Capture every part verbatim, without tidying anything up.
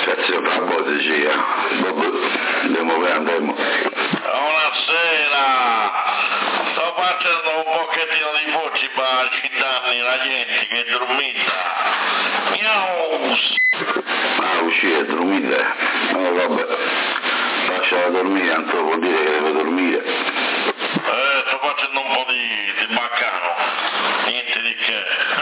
cazzo fa poesia, andiamo bene, andiamo. Buonasera, sto facendo un pochettino di voci per citarmi la gente che è dormita. Miau! Ah, uscire, dormire? No, vabbè, lasciala dormire, tanto vuol dire che deve dormire. Eh, sto facendo un po' di, di baccano, niente di che.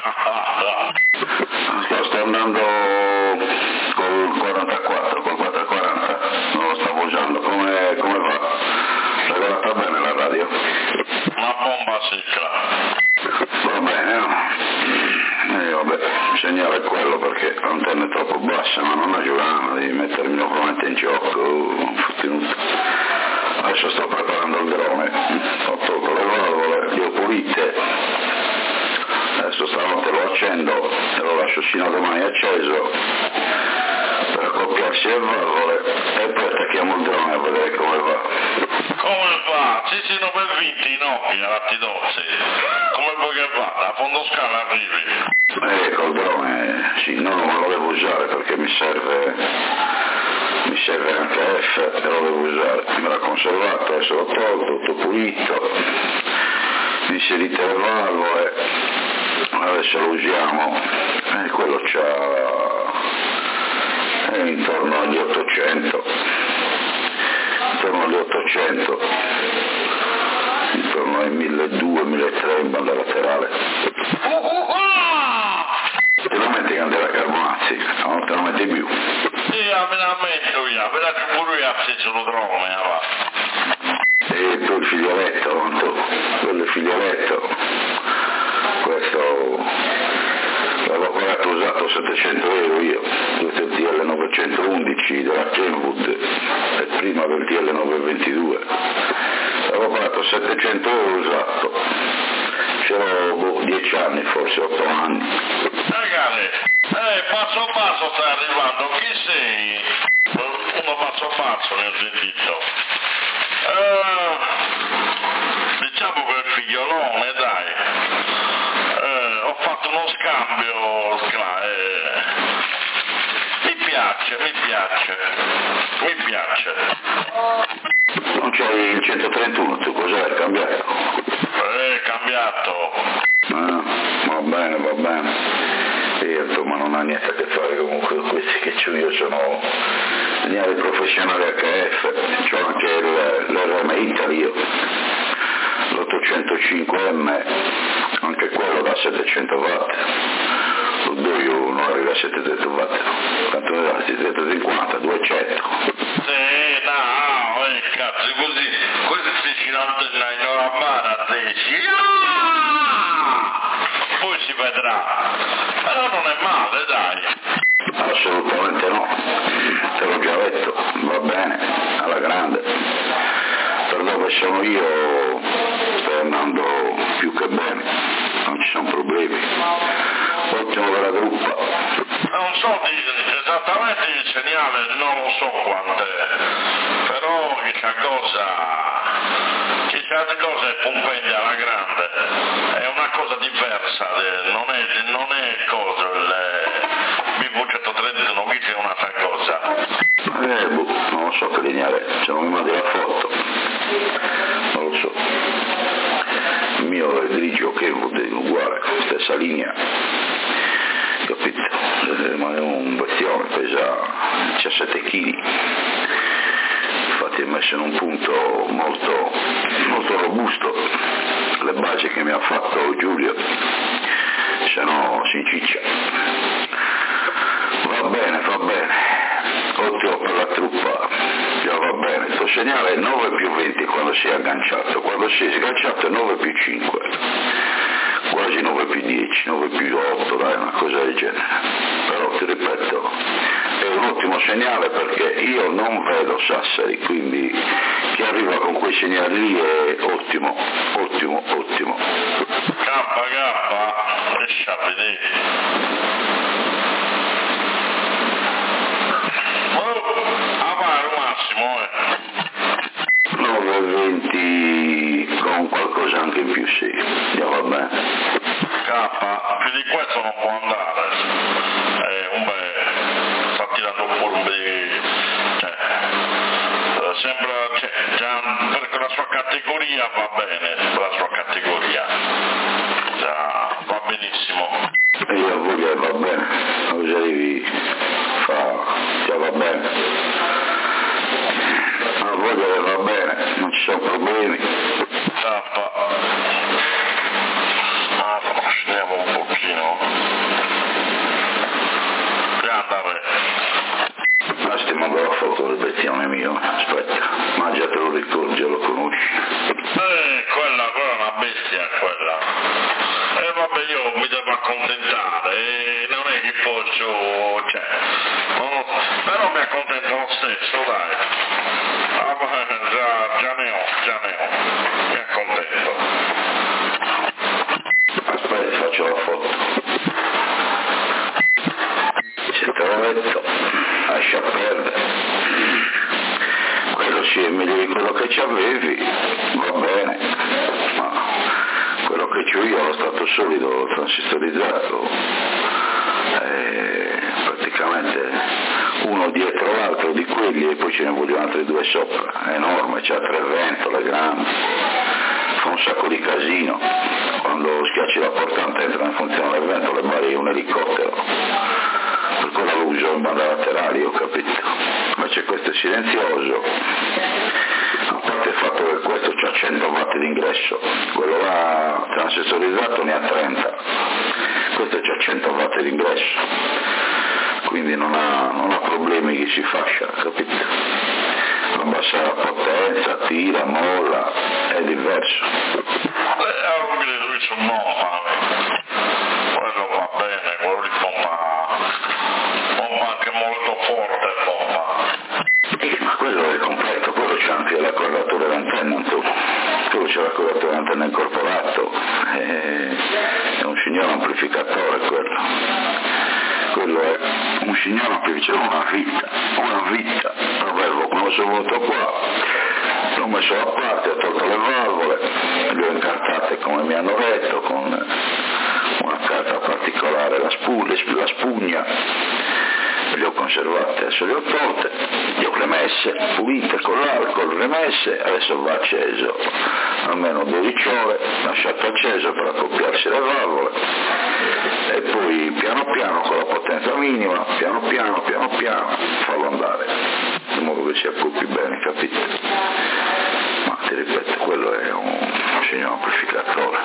Sto, sto andando col quarantaquattro, col quattrocentoquaranta, non lo stavo usando, come, come va? Regolata bene la radio? Una bomba secca. Va bene, no? Eh, vabbè, il segnale è quello perché l'antenna è troppo bassa, ma non aiutano, devi mettermi nuovamente in gioco, non fu tenuto. Adesso sto preparando il drone, ho tolto le valvole, le ho pulite, adesso stanotte lo accendo e lo lascio fino a domani acceso per accoppiarsi le valvole e poi attacchiamo il drone a vedere come va. Come va? Sì, sì, non per vinti i nocchi, rattidozzi. Come vuoi che vada? A fondo scala arrivi. Eh, col drone, sì, no, non lo devo usare perché mi serve, mi serve anche F e lo devo usare. Me l'ha conservato, adesso l'ho tolto, tutto pulito, inserite le valvole, adesso lo usiamo, e quello c'ha è intorno agli ottocento, intorno agli ottocento, intorno ai milleduecento milletrecento in banda laterale. Te lo metti candela carbonazzi, non te lo metti più. Sì, me la metto io, me la che pure io acceso lo drone, va. E tu il figlioletto, tu, quello il figlioletto, questo l'avevo ancora usato settecento euro io, questo è il T L novecentoundici della Kenwood e prima del T L novecentoventidue, l'avevo pagato settecento euro usato, c'ero boh, dieci anni, forse otto anni. Ragazzi, eh, passo passo stai arrivando, chi sei? Uno passo passo mi ho sentito. Eh, diciamo che il figliolone, dai. Eh, ho fatto uno scambio, eh. mi piace, mi piace, mi piace. Non c'hai il centotrentuno, tu cos'è cambiato? Eh, cambiato. Ah, va bene, va bene. Certo, ma non ha niente a che fare comunque con questi che c'ho io, sono segnali professionali H F, c'ho anche l'R M Italy io, l'ottocentocinque M, anche quello da settecento watt, lo do io non arriva a settecento watt, quanto ne da settecentocinquanta, duecento. Sì, no, eh, cazzo, così, questi ci l'antenna in una mano a dici, poi si vedrà, però non è male, dai. Assolutamente no, te l'ho già detto, va bene, alla grande. Per dove sono io sto andando più che bene, non ci sono problemi. Ottimo della gruppa. Non so esattamente il segnale, non lo so quant'è, però questa cosa, questa cosa è pompedia alla grande, è una cosa diversa, non è, non è cosa, il B V centotrentuno, qui c'è un'altra cosa. Eh, boh, non lo so che lineare, se non mi mandi la foto, non lo so. Il mio è grigio che è uguale, stessa linea, capito? Ma è un bestione, pesa diciassette chili, infatti è messo in un punto molto, molto robusto, le basi che mi ha fatto Giulio, se no si inciccia. Va bene, va bene, ottimo per la truppa, già va bene, il tuo segnale è nove più venti quando si è agganciato, quando si è sganciato è nove più cinque, quasi nove più dieci, nove più otto, dai, una cosa del genere, però ti ripeto, è un ottimo segnale perché io non vedo Sassari, quindi chi arriva con quei segnali lì è ottimo, ottimo, ottimo. K K, lascia vedere. Massimo, eh. nove venti con qualcosa anche in più, sì, già va bene. K, più di questo non può andare, eh, un beh, sta tirando un po' un bel sembra, cioè, già per la sua categoria va bene, per la sua categoria, già va benissimo. E io voglio che va bene, cosa devi fare, già va bene. Ma voglio che va bene, non ci sono problemi. Zappa. Ah, scendiamo un pochino. Andare. Ma ti mando la foto del bestiame mio, aspetta, ma già te lo ricordi, già lo conosci. Eh, quella, quella è una bestia, quella. E eh, vabbè, io mi devo accontentare, e non è che posso, cioè, no, però mi accontento lo stesso, dai. Ah, già, già ne ho, già ne ho, mi accontento. Aspetta, faccio la foto. Se te l'ho detto, lascia perdere. Quello sì è meglio di quello che ci avevi, va bene, ma quello che c'ho io è lo stato solido transistorizzato, e praticamente uno dietro l'altro di quelli e poi ce ne vogliono altri due sopra, è enorme, c'ha tre ventole grandi, fa un sacco di casino, quando schiacci la portante entra in funzione le ventole, pare un elicottero. Per quello lo uso in banda laterali, ho capito, invece questo è silenzioso, a parte il fatto che questo c'ha cento watt di ingresso, quello là transistorizzato ne ha trenta, questo c'ha cento watt di ingresso, quindi non ha, non ha problemi che si fascia, capito? Abbassa la potenza, tira, molla, è diverso. Eh, lui sono nuova, quello va bene, quello li pompa. Anche molto forte pompa. Eh, ma quello è completo, quello c'è anche la cordatura d'antenna, tu. Quello c'è la cordatura d'antenna incorporato, eh, è un signor amplificatore quello. Quello è un signor amplificatore, una vita, una vita. Vabbè, quando sono venuto qua, l'ho messo da parte, ho tolto le valvole, le ho incartate come mi hanno detto, con una carta particolare, la, spu- la spugna. Le ho conservate, adesso le ho tolte, le ho remesse, pulite con l'alcol, remesse, adesso va acceso, almeno dodici ore, lasciato acceso per accoppiarsi le valvole e poi piano piano con la potenza minima, piano piano, piano piano, farlo andare, in modo che si accoppi bene, capito? Ma ti ripeto, quello è un signor amplificatore,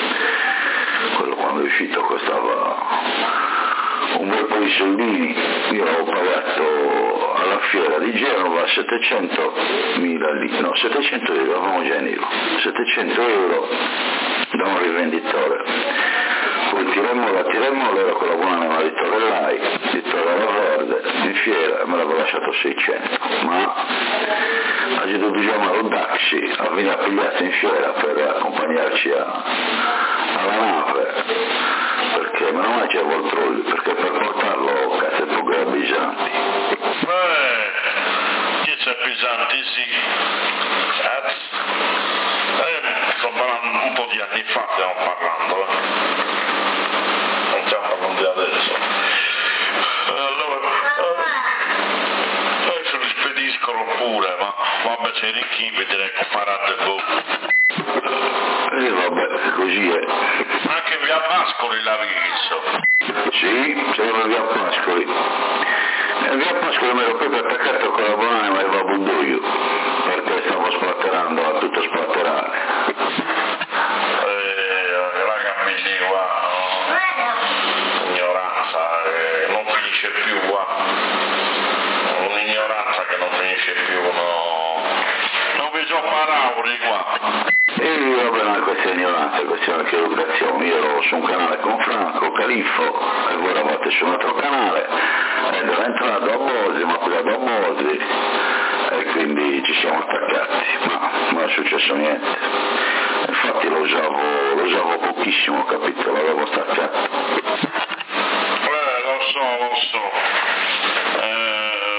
quello quando è uscito costava un bel po' di soldini, io l'avevo pagato alla fiera di Genova settecentomila lì, no, settecento euro, avevamo già in euro, settecento euro da un rivenditore, poi tiremmola, tiremmola, era con la buona anima di Torrellai, di Torrella Verde, in fiera, me l'avevo lasciato seicento, ma ha dovuto chiamare un taxi a venire a pigliarsi in fiera per accompagnarci a, alla nave, perché meno male c'era il trolley, perché per portarlo cazzo è poco abbisanti. Eh, chi c'è pesanti sì. Eh, sto parlando un po' di anni fa, stiamo parlando, eh. Non stiamo parlando di adesso. Allora, eh, se li spediscono pure, ma vabbè c'è ricchi, direi che farà del buco. E eh, vabbè, così è. Anche via Pascoli l'ha visto. Sì, c'era via Pascoli. E via Pascoli me l'ho proprio attaccato con la buona e va budoio, perché stavo splatterando a tutto splatterare. Eh, raga, mi dico, guarda, ignoranza, eh, non finisce più, guarda. Un'ignoranza che non finisce più, no. Non vi so parole, guarda. E vabbè, non è questione di ignoranza, è questione di educazione. Io ero su un canale con Franco, Califfo, e voi eravate su un altro canale, ed era entrato a Bosi, ma qui da Bosi, e quindi ci siamo attaccati, ma non è successo niente. Infatti lo usavo, lo usavo pochissimo, capito, l'avevo staccato. Eh, lo so, lo so. Eh,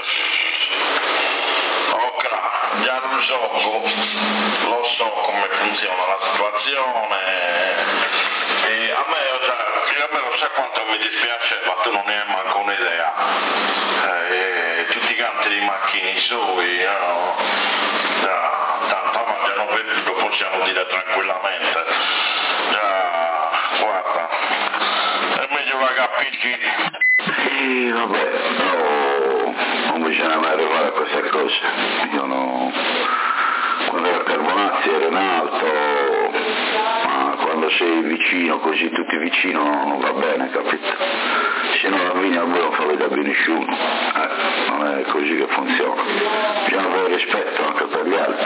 ok, già lo so, lo so come funziona la situazione. E a me, cioè, a me lo sai quanto mi dispiace, ma tu non ne hai manco un'idea. Eh, tutti i canti di macchine sui, no? già, tanto ma già non vedo, lo possiamo dire tranquillamente, già, guarda, è meglio la capisci. Sì, vabbè, no, non bisogna mai arrivare a queste cose, io no, quando ero a Carbonazzi ero in alto, ma quando sei vicino, così tutti vicino, non va bene, capito? Se non avvini a voi non fa vedere bene nessuno, eh, non è così che funziona, bisogna avere rispetto anche per gli altri.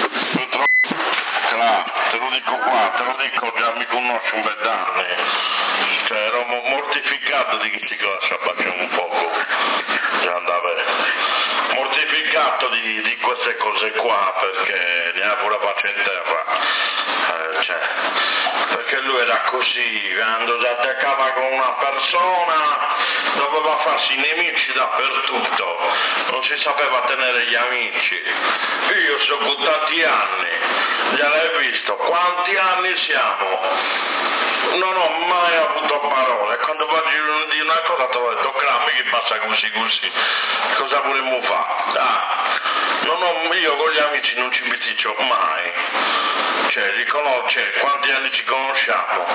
Claro, te lo dico qua, te lo dico, già mi conosci un bel d'anni, cioè ero mortificato di queste cose, facciamo un poco, già andava, mortificato di, di queste cose qua, perché neanche la pace in terra, eh, cioè, perché lui era così, quando si attaccava con una persona doveva farsi nemici dappertutto, non si sapeva tenere gli amici. Io so con tanti anni, gliel'hai visto, quanti anni siamo? Non ho mai avuto parole, quando voglio dire una cosa ti ho detto, crammi che passa così così, cosa vorremmo fare? Ah, non ho, io con gli amici non ci bisticcio mai, cioè riconosce quanti anni ci conosciamo,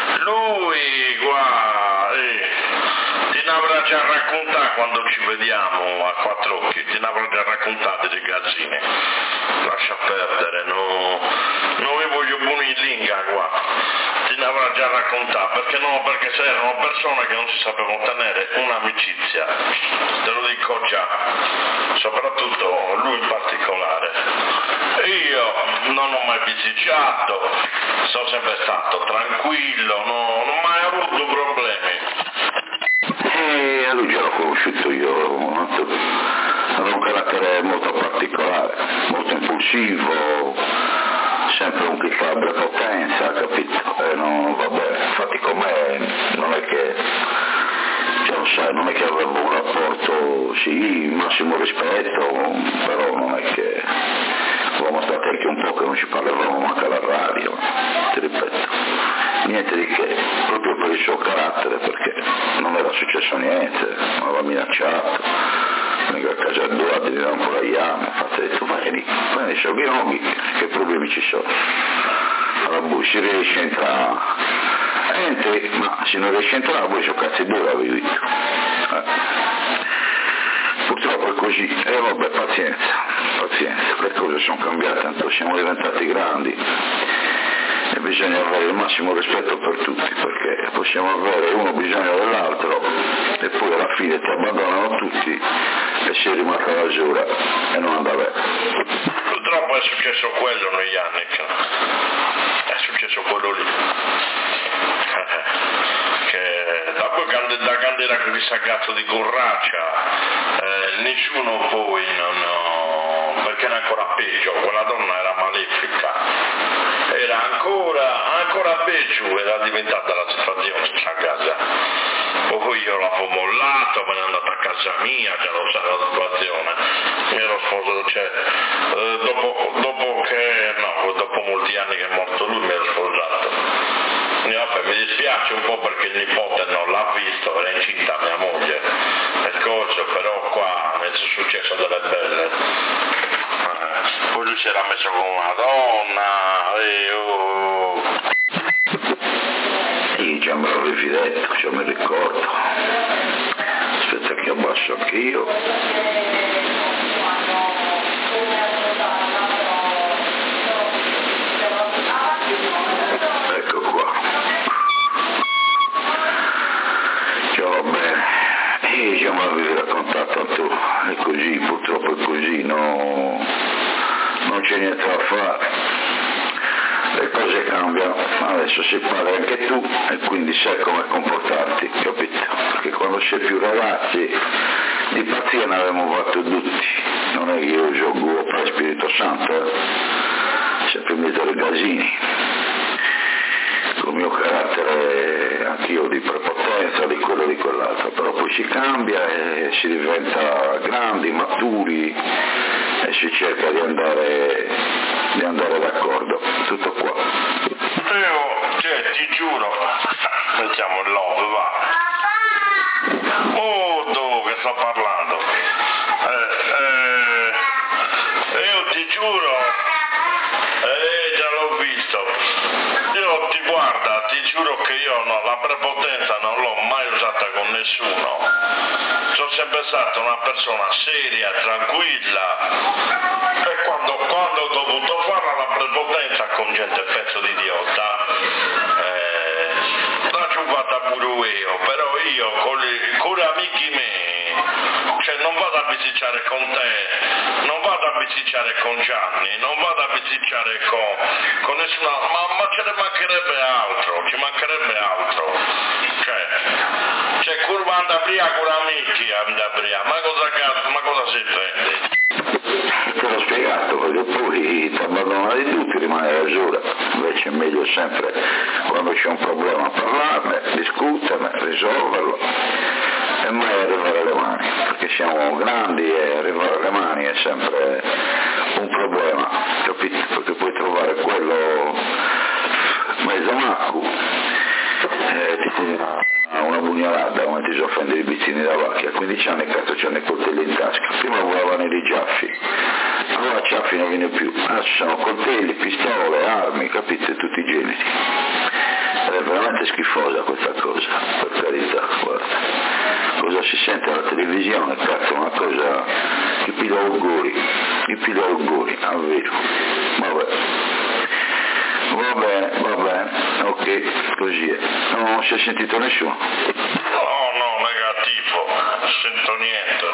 lui guarda, eh, ti ne avrà già raccontato quando ci vediamo a quattro occhi, ti ne avrà già raccontato dei gazzini, lascia perdere, no, non vi voglio buoni in lingua qua, ti ne avrà già raccontato, perché no, perché se erano persone che non si sapevano tenere un'amicizia, te lo dico già, soprattutto lui in particolare. Io non ho mai bisticciato, sono sempre stato tranquillo, no, non ho mai avuto problemi. E a lui già l'ho conosciuto io, aveva un carattere molto particolare, molto impulsivo, sempre un chi fa prepotenza, capito? E non, vabbè, infatti con me non è che, cioè lo sai, non è che avevo un rapporto, sì, massimo rispetto, però non è che avevamo stato anche un po' che non ci parlavamo manco alla radio, ti ripeto, niente di che, proprio per il suo carattere, perché non era successo niente, non aveva minacciato, vengo a casa tua, ti diamo un po' la iame, infatti ho detto, vieni, vieni, sono Ghinoghi, che problemi ci sono? Allora, boh, si riesce a entrare, entri, ma se non riesci a entrare, poi sono cazzi due l'avevi visto. Eh. Purtroppo è così, e eh, vabbè, pazienza, pazienza, le cose sono cambiate, tanto siamo diventati grandi e bisogna avere il massimo rispetto per tutti, perché possiamo avere uno bisogno dell'altro e poi alla fine ti abbandonano tutti e si è rimasta la giura e non andava bene. Purtroppo è successo quello negli anni, è successo quello lì. Che da poi da quando era quel ragazzo di Corraccia eh, nessuno poi non, no, perché era ancora peggio, quella donna era malefica, era ancora ancora peggio, era diventata la situazione in casa. Poi io l'avevo mollato, me ne è andato a casa mia, già lo sa la situazione, mi ero sposato, cioè eh, dopo, dopo che no, dopo molti anni che è morto lui mi ero sposato. Vabbè, mi dispiace un po' perché il nipote non l'ha visto, era incinta mia moglie, e cose, però qua mi è successo delle belle. Eh, poi lui si era messo con una donna, e oh. Sì, già me l'avevi detto, già mi ricordo. Aspetta che abbasso anch'io. Ecco qua. Ciao, bene. E già me l'avevi raccontato tu, è così, purtroppo è così, no, non c'è niente da fare. Le cose cambiano, adesso si parla anche tu e quindi sai come comportarti, capito? Perché quando sei più ragazzi di pazzia ne avevamo fatto tutti, non è che io gioco per Spirito Santo, eh? Sempre in mezzo ai casini, con il mio carattere anch'io di prepotenza, di quello di quell'altro, però poi si cambia e si diventa grandi, maturi e si cerca di andare, di andare d'accordo, tutto qua. Io, cioè, ti giuro, mettiamo il love, va. Oh, dove sto parlando? Eh, eh, io ti giuro, prepotenza non l'ho mai usata con nessuno. Sono sempre stata una persona seria, tranquilla, e quando, quando ho dovuto fare la prepotenza con gente pezzo di idiota, eh, l'ho giocata pure io, però io con gli, con gli amici miei, cioè non vado a bisticciare con te, non vado a bisticciare con Gianni, non vado a bisticciare con, con nessuna, ma, ma ce ne mancherebbe altro, ci mancherebbe altro, cioè, cioè curva andare via con amici, andare via, ma cosa, ma cosa si prende? Te l'ho spiegato, perché poi ti abbandonano di tutti, rimane la giura, invece è meglio sempre quando c'è un problema parlarne, discuterne, risolverlo e mai arrivare alle mani, perché siamo grandi e arrivare alle mani è sempre un problema, capito? Perché puoi trovare quello mezzo macco, eh, tipo una, una pugnalata come ti si offende i bizzini da vacca, a quindici anni cazzo c'hanno i coltelli in tasca, prima volavano i giaffi, allora Ciaffi non viene più, adesso ci sono coltelli, pistole, armi, capite, tutti i generi. Ed è veramente schifosa questa cosa, per carità, guarda. Cosa si sente alla televisione, cazzo, una cosa che piglia auguri, che piglia auguri, è vero. Vabbè. Va bene, va bene, ok, così è. Non si è sentito nessuno? No, no, negativo, non sento niente.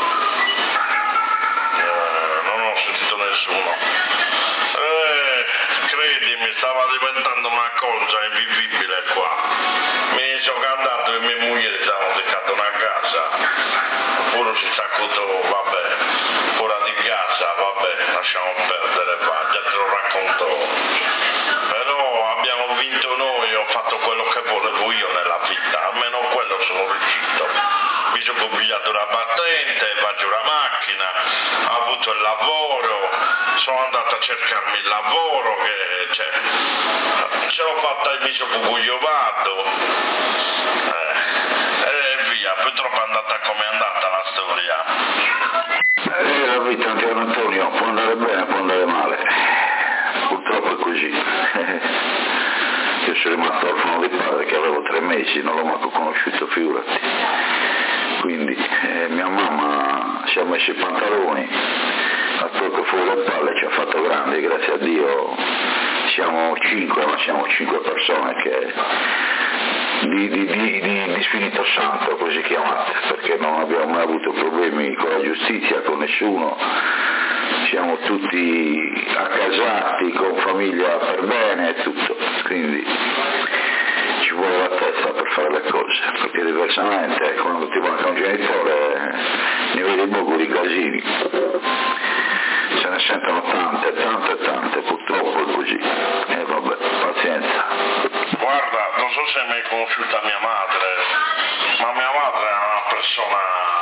Eh, non ho sentito nessuno. Eh, credimi, stava diventando una cosa invivibile qua. Mi sono andato e mia moglie stavano dedicando una casa. Pure si sta tutto, vabbè, fuori di casa, vabbè, lasciamo perdere, va, già te lo racconto. Però abbiamo vinto noi, ho fatto quello che volevo io nella vita, almeno quello sono riuscito. Mi sono pigliato la patente, faccio la macchina, ho avuto il lavoro, sono andato a cercarmi il lavoro, che cioè, ce l'ho fatta e mi sono cucugliovato, eh, e via, purtroppo è andata come è andata la storia. Eh, la vita, Antonio, può andare bene, può andare male, purtroppo è così. Io sono rimasto orfano di padre che avevo tre mesi, non l'ho manco conosciuto, figurati. Quindi eh, mia mamma si è messa i pantaloni, ha tolto fuori le palle, ci ha fatto grandi, grazie a Dio siamo cinque, ma siamo cinque persone che di, di, di, di, di Spirito Santo, così chiamate, perché non abbiamo mai avuto problemi con la giustizia, con nessuno, siamo tutti accasati, con famiglia per bene e tutto, quindi ci vuole la testa per fare le cose, perché diversamente quando ti manca un genitore ne vedi poco di casini, se ne sentono tante, tante, tante, purtroppo è così, e eh, vabbè, pazienza. Guarda, non so se hai mai conosciuta mia madre, ma mia madre è una persona,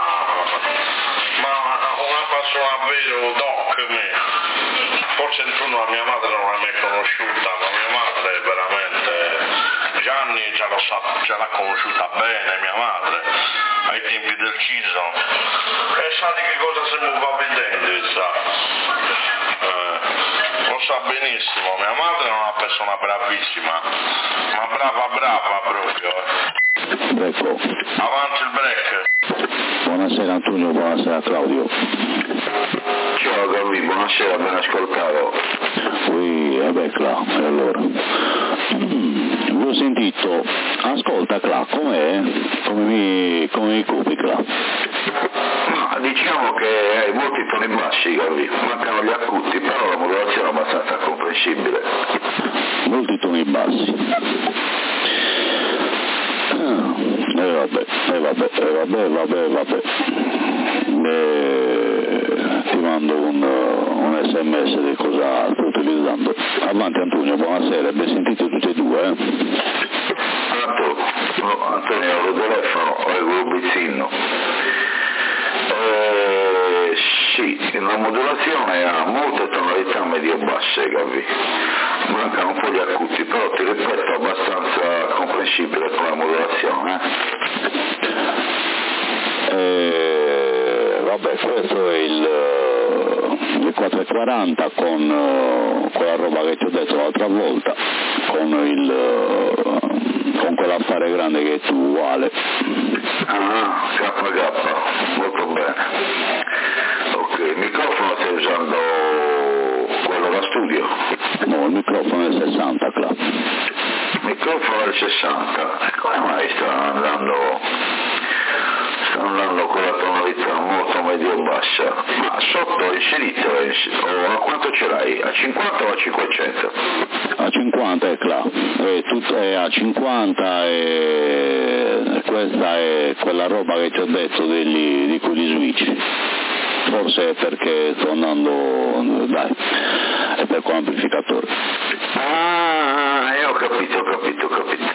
ma una persona vero doc, me. Forse tu la mia madre non l'hai mai conosciuta, ma mia madre è veramente, Gianni già, lo sa, già l'ha conosciuta bene, mia madre, ai tempi del Ciso, e sa di che cosa stiamo qua vedendo, sa. Eh, lo sa benissimo, mia madre è una persona bravissima, ma brava brava proprio. Eh. Ecco. Avanti il break. Buonasera Antonio, buonasera Claudio. Ciao Gabi, buonasera, ben ascoltato. Oui, vabbè Cla, e allora. Vi ho sentito, ascolta Cla, com'è? Come mi, come mi copi Cla? Ma diciamo che hai molti toni bassi Gabi, mancano gli acuti, però la modulazione è abbastanza comprensibile. Molti toni bassi. E eh, vabbè, e eh, vabbè, e eh, vabbè, vabbè, vabbè. Eh, ti mando un, un sms di cosa stai utilizzando. Avanti Antonio, buonasera, ben sentite tutti e due, eh? Anto, no, Antonio, lo telefono, ho il grubizzino. Eh, sì, la modulazione ha molte tonalità medio-basse, Gavi. Mancano un po' di acuti, però ti ripeto, abbastanza comprensibile con la modulazione. Eh? Eh, vabbè, questo è il, il quattrocentoquaranta con, con la roba che ti ho detto l'altra volta, con il con quell'affare grande che tu uguale. Ah, K K, molto bene. Ok, il microfono stai usando quello da studio? No, il microfono è il sessanta, Cla. Microfono del sessanta, e come mai stanno andando, stanno andando con la tonalità molto medio-bassa? Ma sotto inserito, o a quanto ce l'hai? A cinquanta o a cinquecento? A cinquanta è Cla, è, tutto, è a cinquanta e questa è quella roba che ti ho detto degli, di quegli switch. Forse è perché sto andando, dai, è per quell'amplificatore. Ah, io ho capito, ho capito, ho capito.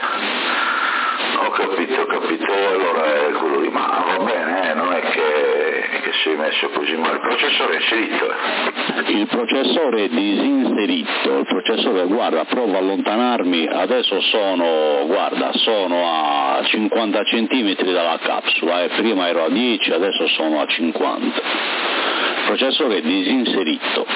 Ho capito, ho capito, allora è quello lì, ma va bene, eh, non è che, che sei messo così male. Il processore è inserito. Eh. Il processore è disinserito, il processore, guarda, provo a allontanarmi, adesso sono, guarda, sono a cinquanta centimetri dalla capsula, eh, prima ero a dieci, adesso sono a cinquanta. Il processore è disinserito.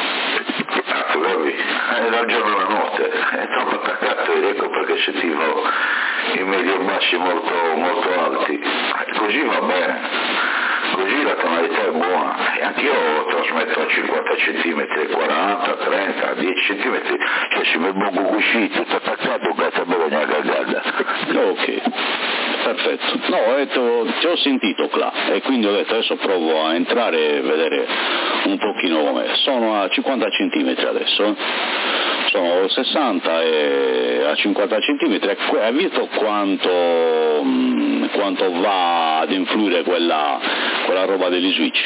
Cazzo, capi? È dal giorno alla notte, è troppo attaccato ed ecco perché sentivo i medio bassi molto, molto alti. Così va bene, così la tonalità è buona. E anch'io trasmetto a cinquanta centimetri, quaranta, trenta, dieci centimetri, cioè si mi buco così, tutto attaccato, cazzo bevegna cagata. Ok, perfetto. No, ho detto, ti ho sentito Cla, e quindi ho detto adesso provo a entrare e vedere un pochino com'è. Sono a cinquanta centimetri adesso, sono sessanta e a cinquanta centimetri, hai visto quanto, mh, quanto va ad influire quella, quella roba degli switch?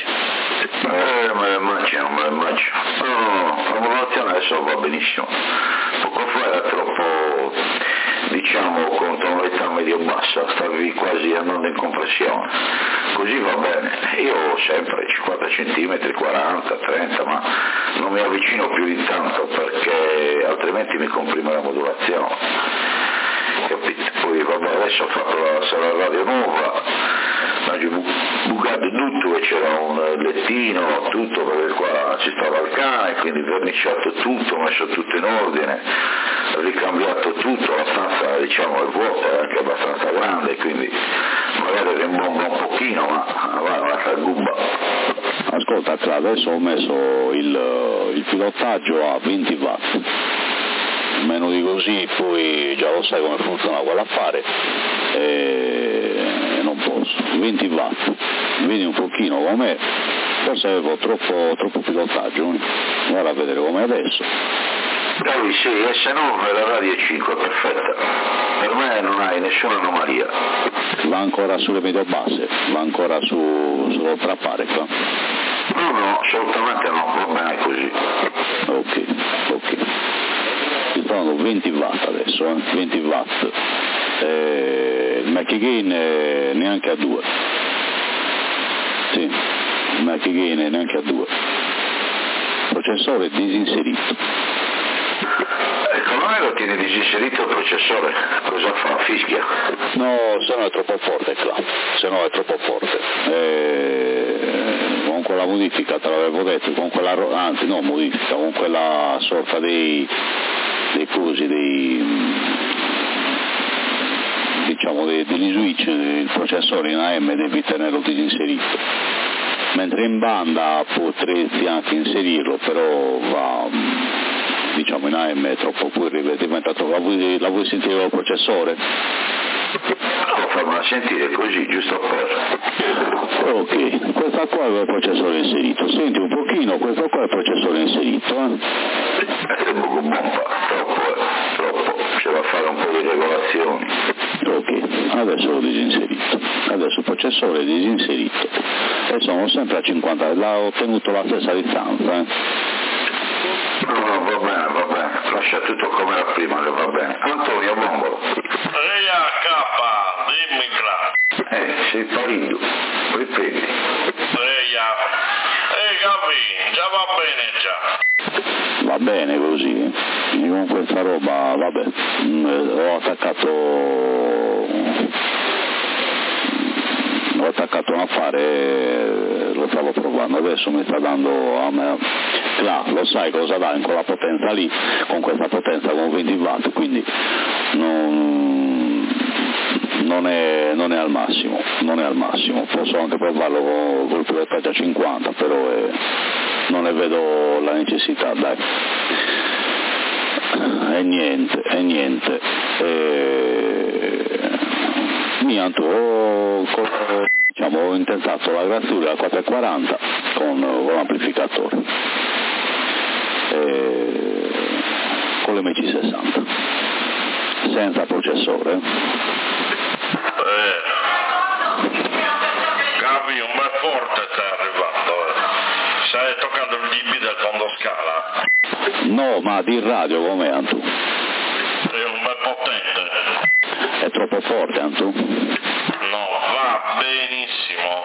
Eh, me lo immagino, me lo immagino. No, no, no, la modulazione adesso va benissimo. Poco fa era troppo, diciamo, con tonalità medio-bassa, stavi quasi andando in compressione. Così va bene. Io sempre cinquanta centimetri, quaranta, trenta, ma non mi avvicino più di tanto perché altrimenti mi comprime la modulazione. Capito? Poi vabbè, adesso ho fatto la sala radio nuova, ho bucato tutto e c'era un lettino, tutto, perché qua ci stava il cane, quindi verniciato tutto, messo tutto in ordine, ricambiato tutto, la stanza diciamo è vuota, è anche abbastanza grande, quindi magari rimbomba un pochino, ma va, un'altra gubba. Ascolta Cla, adesso ho messo il, il pilotaggio a venti watt. Meno di così poi già lo sai come funziona quell'affare e non posso. venti watt, vedi un pochino com'è, forse avevo troppo, troppo pilotaggio, guarda a vedere com'è adesso. Dai, sì, S nove la radio è cinque, perfetta, per me non hai nessuna anomalia. Va ancora sulle medio basse, va ancora su, sull'oltrappare qua? No, no, assolutamente no, va bene così. Ok, ok. Stanno venti watt adesso, eh? venti watt, eh, il Mackie Gain è neanche a due, sì, il Mackie Gain è neanche a due, processore disinserito. E come mai lo tieni disinserito il processore? Cosa fa? Fischia? No, se no è troppo forte Cla, se no è troppo forte. Eh, con quella modifica te l'avevo detto, con quella, anzi no modifica, con quella sorta dei dei cosi, dei diciamo dei, degli switch, il processore in A M devi tenerlo disinserito, mentre in banda potresti anche inserirlo, però va, diciamo in A M è troppo, poi diventa troppo, la vuoi, la vuoi sentire il processore? No, fammela sentire così, giusto per... Ok, questa qua è il processore inserito, senti un pochino, questo qua è il processore inserito, eh? È poco bomba, troppo, eh, troppo, c'è da fare un po' di regolazioni. Ok, adesso l'ho disinserito, adesso il processore è disinserito e sono sempre a cinquanta, l'ho ottenuto la stessa distanza, eh? No, no, va bene, va bene, lascia tutto come era prima che va bene. Antonio Bombolo. Ehi a K, dimmi Cla. Eh, sei parito, ripeti. Ehi a... Ehi capi, già va bene già. Va bene così, eh? Con questa roba, vabbè, ho attaccato, ho attaccato un affare, lo stavo provando, adesso mi sta dando a me, là, lo sai cosa dà in quella potenza lì, con questa potenza con venti watt, quindi non, non è, non è al massimo, non è al massimo, posso anche provarlo con, con il pilotaggio a cinquanta, però è, non ne vedo la necessità, dai. E niente, e niente. E... niente, ho, diciamo, ho intentato la grassuria a quattrocentoquaranta con, con l'amplificatore, e... con l'M C sessanta, senza processore. Eh, capi, un bel forte stai arrivando, eh. Stai toccando il D B del fondo scala? No, ma di radio com'è, Antu? È un bel potente. È troppo forte, Antu? No, va benissimo.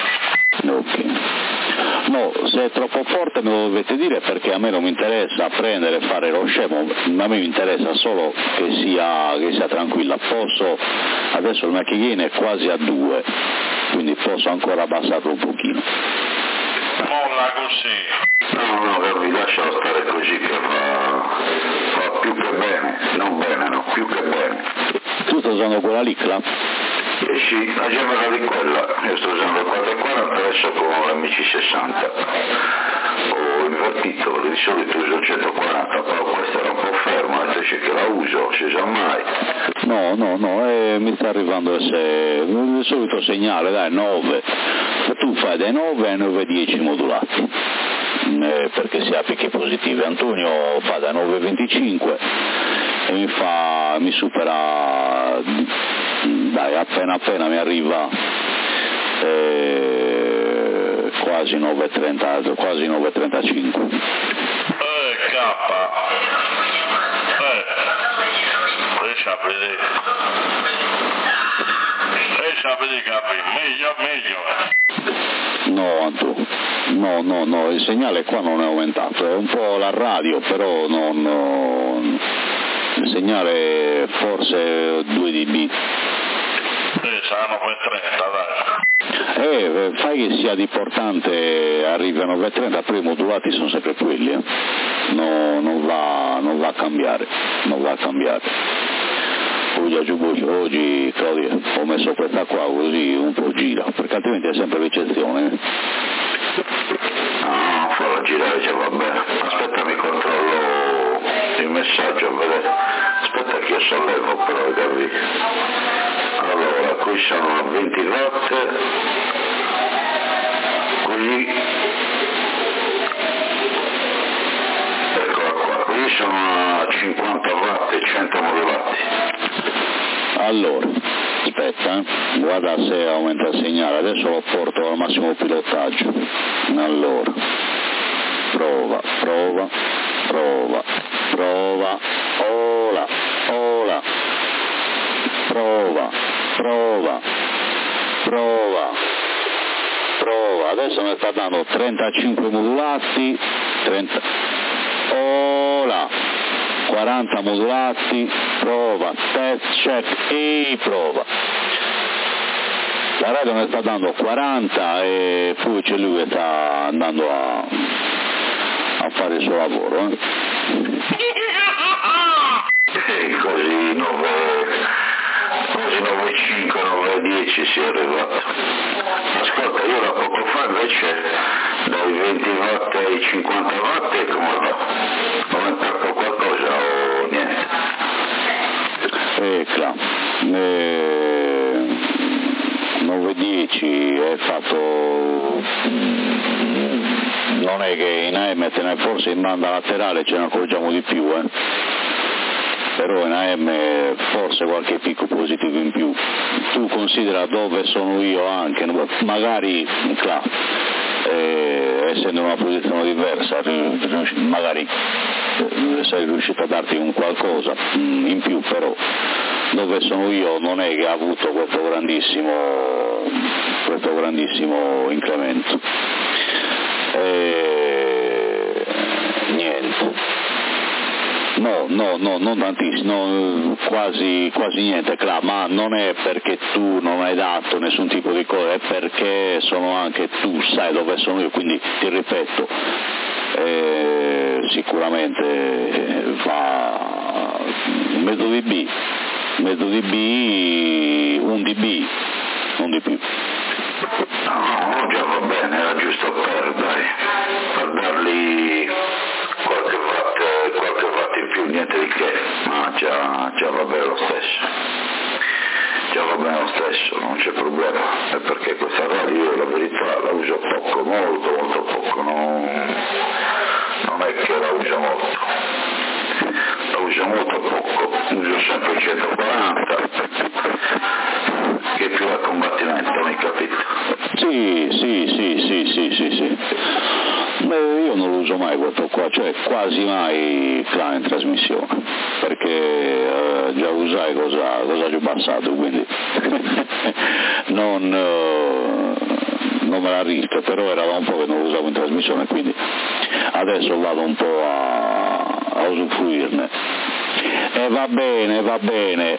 Ok. No, se è troppo forte me lo dovete dire, perché a me non mi interessa prendere e fare lo scemo, a me mi interessa solo che sia, che sia tranquilla. Posso, adesso il macchina gain è quasi a due, quindi posso ancora abbassarlo un pochino. Molla così. No, no, Gabi, lascialo stare così che fa, fa più che bene, non bene, no, più che bene. Tu stai usando quella licla? Eh sì, la gemella di quella, io sto usando il quattrocentoquaranta adesso con l'M C sessanta, ho invertito, di solito uso il centoquaranta, però questa era un po' ferma, invece che la uso, si sa mai. No, no, no, eh, mi sta arrivando il, se... il solito segnale, dai, nove, tu fai dai nove ai nove dieci modulati, eh, perché si ha picchi positivi. Antonio fa da nove venticinque e mi fa, mi supera, dai, appena appena mi arriva eh, quasi nove trenta, quasi nove trentacinque. Eh, K. Eh, riesci a vedere. Riesci a vedere, capi, meglio, meglio. No, Antu, no, no, no, il segnale qua non è aumentato, è un po' la radio, però non, non il segnale forse due decibel. Eh, saranno per trenta, dai. Eh, fai che sia di portante, arrivi a nove trenta, poi i modulati sono sempre quelli, eh. No, non va, non va a cambiare, non va a cambiare. Oggi, oggi, oggi Claudia, ho messo questa qua così un po' gira, perché altrimenti è sempre l'eccezione. No, no, farla girare già va bene. Aspetta, mi controllo il messaggio a vedere. Aspetta che io sollevo però, Gabi. Allora, qui sono a venti watt, qui, eccola qua, qui sono a cinquanta watt e cento modulati. Allora, aspetta, eh. guarda se aumenta il segnale, adesso lo porto al massimo pilotaggio. Allora, prova, prova, prova, prova, ola, ola, prova, prova, prova, prova, adesso mi sta dando trentacinque modulati, trenta, ola, quaranta modulati, prova, test, check e prova. La radio mi sta dando quaranta e poi c'è lui che sta andando a, a fare il suo lavoro. Eh. E così nove, così nove cinque, nove dieci si è arrivato. Ascolta, io da poco fa invece dai venti watt ai cinquanta watt come va? Ho aumentato qualcosa o niente? Ecco, eh, nove dieci è fatto, non è che in A M forse in banda laterale ce ne accorgiamo di più, eh. Però in A M forse qualche picco positivo in più. Tu considera dove sono io anche, magari là, eh, essendo una posizione diversa, magari eh, sei riuscito a darti un qualcosa in più, però dove sono io non è che ha avuto questo grandissimo, questo grandissimo incremento. E niente. No, no, no, non tantissimo, no, quasi, quasi niente, Cla, ma non è perché tu non hai dato nessun tipo di cosa, è perché sono anche tu, sai dove sono io, quindi ti ripeto, eh, sicuramente va mezzo dB, mezzo dB, un dB, non di più. No, già va bene, era giusto per, dai, per dargli qualche watt, qualche watt in più, niente di che, ma già, già va bene lo stesso. Già va bene lo stesso, non c'è problema, è perché questa radio io la verità la uso poco, molto molto poco, non, non è che la uso molto, la uso molto poco, uso sempre il centoquaranta, che è più da combattimento, mi capito? Sì, sì, sì, sì, sì, sì, sì. Beh, io non lo uso mai questo qua, cioè quasi mai qua in trasmissione, perché eh, già usai cosa, cosa ci ho passato, quindi non, eh, non me la rischio, però era da un po' che non lo usavo in trasmissione, quindi adesso vado un po' a, a usufruirne. E va bene, va bene,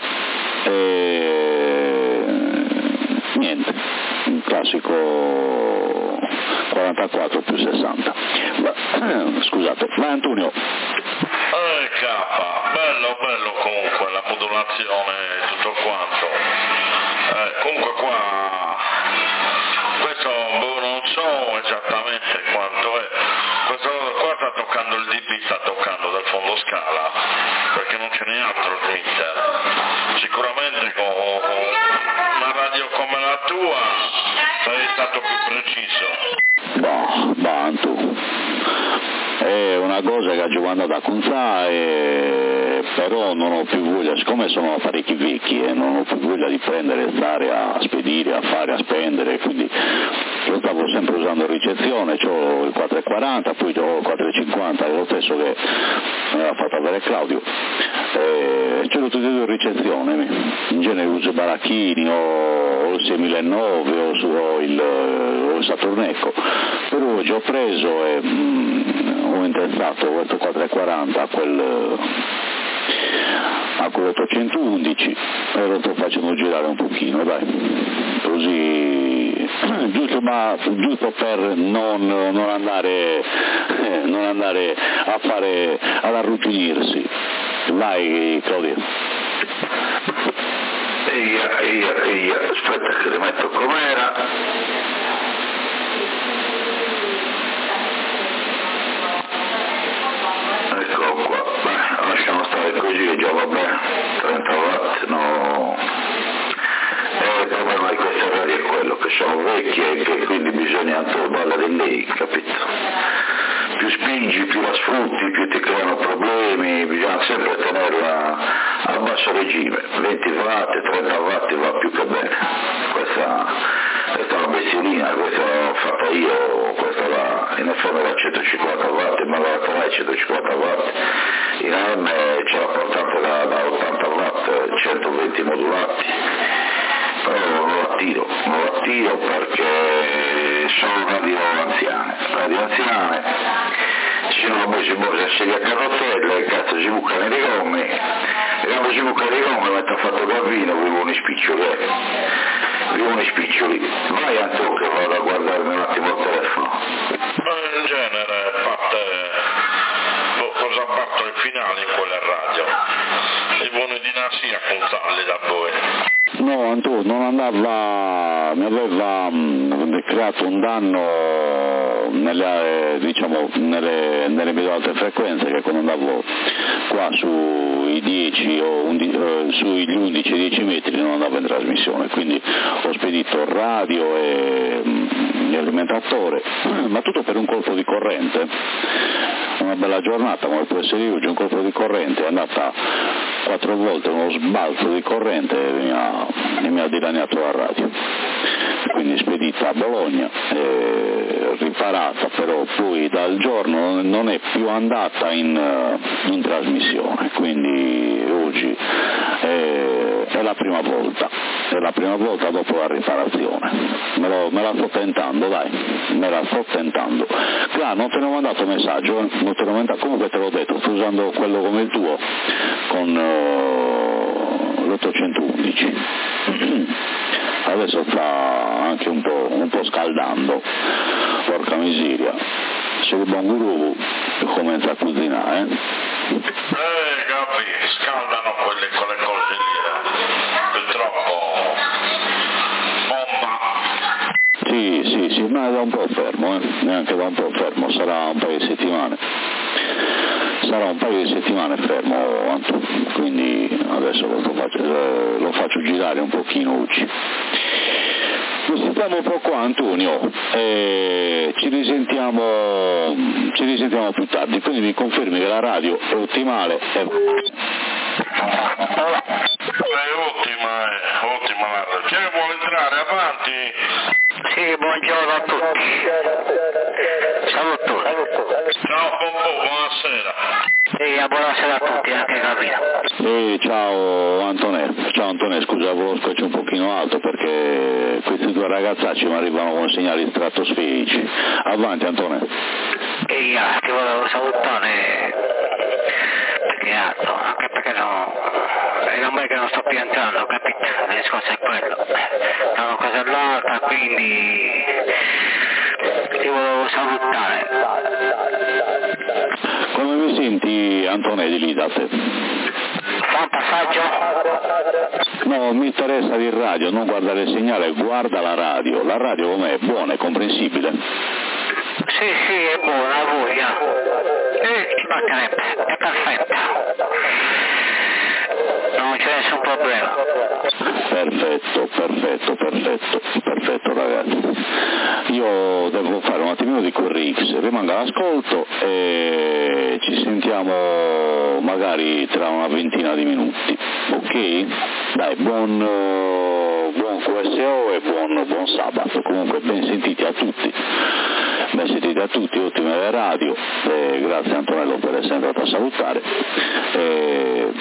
e... niente, un classico quarantaquattro più sessanta. Va, scusate, vai Antonio. Eh K, bello bello comunque la modulazione e tutto quanto. Eh, comunque qua, questo boh, non so esattamente quanto è, questa cosa qua sta toccando il dB, sta toccando dal fondo scala, perché non ce n'è altro Twitter. Sicuramente con, con una radio come la tua sei stato più preciso. Boh, Bantu, è una cosa che ci vado ad accontare, però non ho più voglia, siccome sono apparecchi vecchi e non ho più voglia di prendere e stare a spedire, a fare, a spendere, quindi io stavo sempre usando ricezione, ho il quattrocentoquaranta, poi ho il quattrocentocinquanta, è lo stesso che mi aveva fatto avere Claudio, e ce l'ho tutti e due in ricezione, in genere uso Baracchini o il seiemilanove o, su, o, il, o il Saturnecco, per oggi ho preso e mh, ho intestato questo quattrocentoquaranta a quel a quell'ottocentoundici e lo sto facendo girare un pochino, dai, così giusto, ma, giusto per non, non andare eh, non andare a fare ad arrugginirsi. Vai Claudio. Eia, eia, eia, aspetta che rimetto com'era. Eccolo qua, beh, lasciamo stare così, già va bene, trenta watt, no. E il problema di queste radio è quello, che sono vecchie e che quindi bisogna anche di lei, capito? Più spingi, più la sfrutti, più ti creano problemi, bisogna sempre tenerla a basso regime, venti watt, trenta watt va più che bene. Questa, questa è una bestiolina, questa l'ho fatta io, questa va, in F M va a centocinquanta watt, in Malaga centocinquanta watt, in A M ce l'ha portata da, da ottanta watt, centoventi modulati, però non la tiro, non la tiro perché sono radio anziane, radio anziane, ci sono poi si muove a scegliere a carrozzelle, cazzo si bucano le gomme, e quando si bucano le gomme metto fatto gavino, vivo nei spiccioli, eh. vivo nei spiccioli, vai a tu che vado a guardarmi un attimo il telefono. Ma in genere fate, cosa partono i finali in quelle radio? I buoni di Nasi a contarli da voi. No, Antonio, non andava, mi aveva mh, creato un danno nelle, diciamo, nelle, nelle mie alte frequenze, che quando andavo qua sui dieci o undici, eh, sugli undici dieci metri non andavo in trasmissione, quindi ho spedito radio e mh, alimentatore, ma tutto per un colpo di corrente. Una bella giornata, come può essere oggi, un colpo di corrente, è andata quattro volte uno sbalzo di corrente e mi ha, e mi ha dilaniato la radio, quindi spedita a Bologna, e riparata, però poi dal giorno non è più andata in, in trasmissione, quindi oggi è, è la prima volta, è la prima volta dopo la riparazione, me, lo, me la sto tentando, dai, me la sto tentando. Là, non te ne ho mandato messaggio, eh? non te ne ho mandato, comunque te l'ho detto, sto usando quello come il tuo, con uh, l'ottocentoundici. Adesso sta anche un po', un po' scaldando, porca miseria. Sul buon guru comincia a cucinare, eh? Eh, capi, scaldano quelle, quelle cose lì. Sì, sì, sì, ma è da un po' fermo, eh? Neanche da un po' fermo, sarà un paio di settimane. Sarà un paio di settimane fermo, Anto, quindi adesso lo faccio, lo faccio girare un pochino Ucci. Ci sentiamo poco Antonio, eh, ci risentiamo ci risentiamo più tardi, quindi mi confermi che la radio è ottimale e... È ottima, è ottima la radio. Chi vuole entrare avanti? Sì, buongiorno a tutti. Salutone. Ciao Pompò, buonasera. Sì, buonasera a tutti, anche Gavino. Eh, ciao Antonè, ciao Antonè, scusa, avevo lo scotch un pochino alto perché questi due ragazzacci mi arrivano con segnali stratosferici. Avanti Antonè. E io ti volevo salutare perché altro, anche perché no, è un bel che non sto più entrando, capito? Il discorso è quello. Da una cosa all'altra, quindi ti volevo salutare. Come mi senti Antonè di lì da te? Fa un passaggio? No, mi interessa di radio, non guardare il segnale, guarda la radio. La radio com'è? Buona, è comprensibile? Sì, sì, è buona, a voglia. E ci mancherebbe, è perfetta. Non c'è nessun problema. Perfetto, perfetto, perfetto, perfetto ragazzi. Io devo fare un attimino di Q R X, rimanga all'ascolto e ci sentiamo magari tra una ventina di minuti, ok? Dai, buon, buon Q S O e buon, buon sabato, comunque ben sentiti a tutti. Ben sentiti a tutti, ottime le radio, e grazie Antonello per essere andato a salutare. E,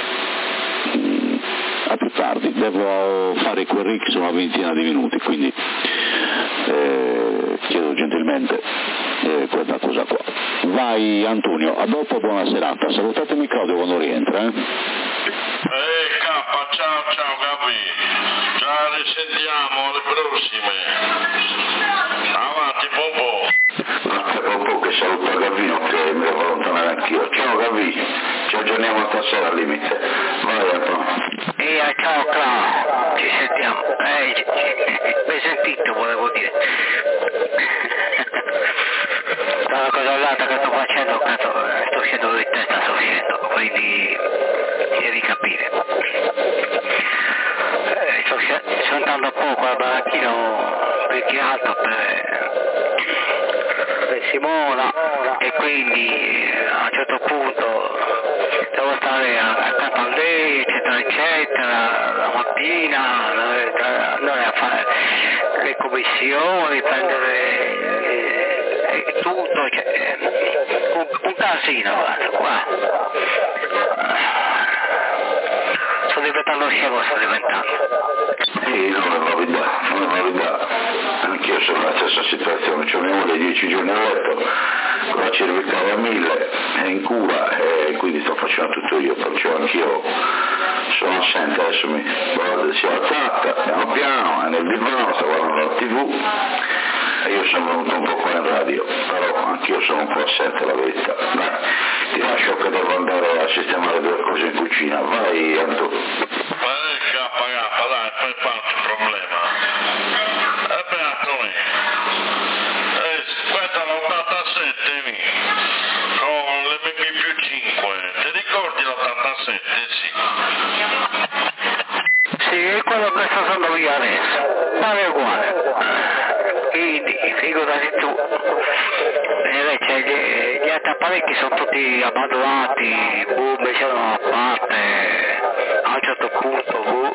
a più tardi, devo fare Q R X una ventina di minuti, quindi eh, chiedo gentilmente eh, questa cosa qua. Vai Antonio, a dopo, buona serata, salutatemi Claudio quando rientra. Eh, eh K, ciao ciao Gabi, ciao, risentiamo, alle prossime. Avanti Pompò. Grazie Pompò che saluta Gavino che mi devo allontanare anch'io. Ciao Gavi, ci aggiorniamo stasera al limite. Vai Antonio. E ciao Clau, ci sentiamo. Eh, ci, ci, mi hai sentito, volevo dire. Da una cosa all'altra che sto facendo, cazzo, sto uscendo di testa, sto uscendo, quindi devi capire. Eh, sto, sto andando poco al baracchino più che altro per, per Simona e quindi a un certo punto devo stare accanto a lei, eccetera, eccetera, la mattina, andare a fare le commissioni, prendere eh, tutto, cioè, un, un casino, guarda, qua. Sto diventando scemo, sto diventando. Sì, non è novità, non è novità. Anch'io sono nella stessa situazione, c'ho mia moglie dieci giorni a letto, con la cervicale a mille, è in cura e quindi sto facendo tutto io, perciò anch'io sono assente, adesso mi guardo, si è alzata, piano piano, è nel divano, sta guardando la tv e io sono venuto un po' qua in radio, però anch'io sono un po' assente la verità. Dai, ti lascio che devo andare a sistemare due cose in cucina, vai Antonio. Dai, poi parte il problema. E beh Antonio, eh, questa è l'ottantasette con le M P più cinque, ti ricordi l'ottantasette? Sì. Sì, è quello che sto usando io adesso, pare uguale. Quindi, figurati tu. E invece gli, gli altri apparecchi sono tutti abbandonati, boh, invece erano a parte, a un certo punto, boh.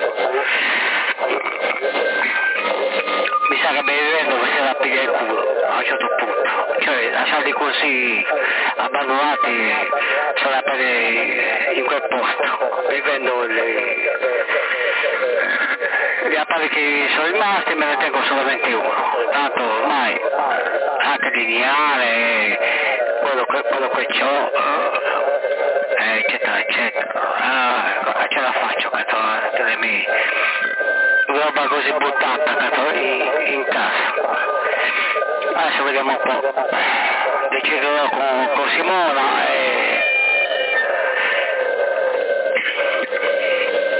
Mi sa che mi vivendo che si era pigliare il culo a un certo punto, cioè lasciarli così abbandonati solo per in quel posto, vivendo le, gli apparecchi sono rimasti, me ne tengo solamente uno, tanto ormai anche lineare, quello che, quello che ho, eh, eccetera eccetera, ah, ce la faccio, cazzo, delle mie roba così buttata, cazzo, in, in casa. Adesso vediamo un po', deciderò con, con Simona e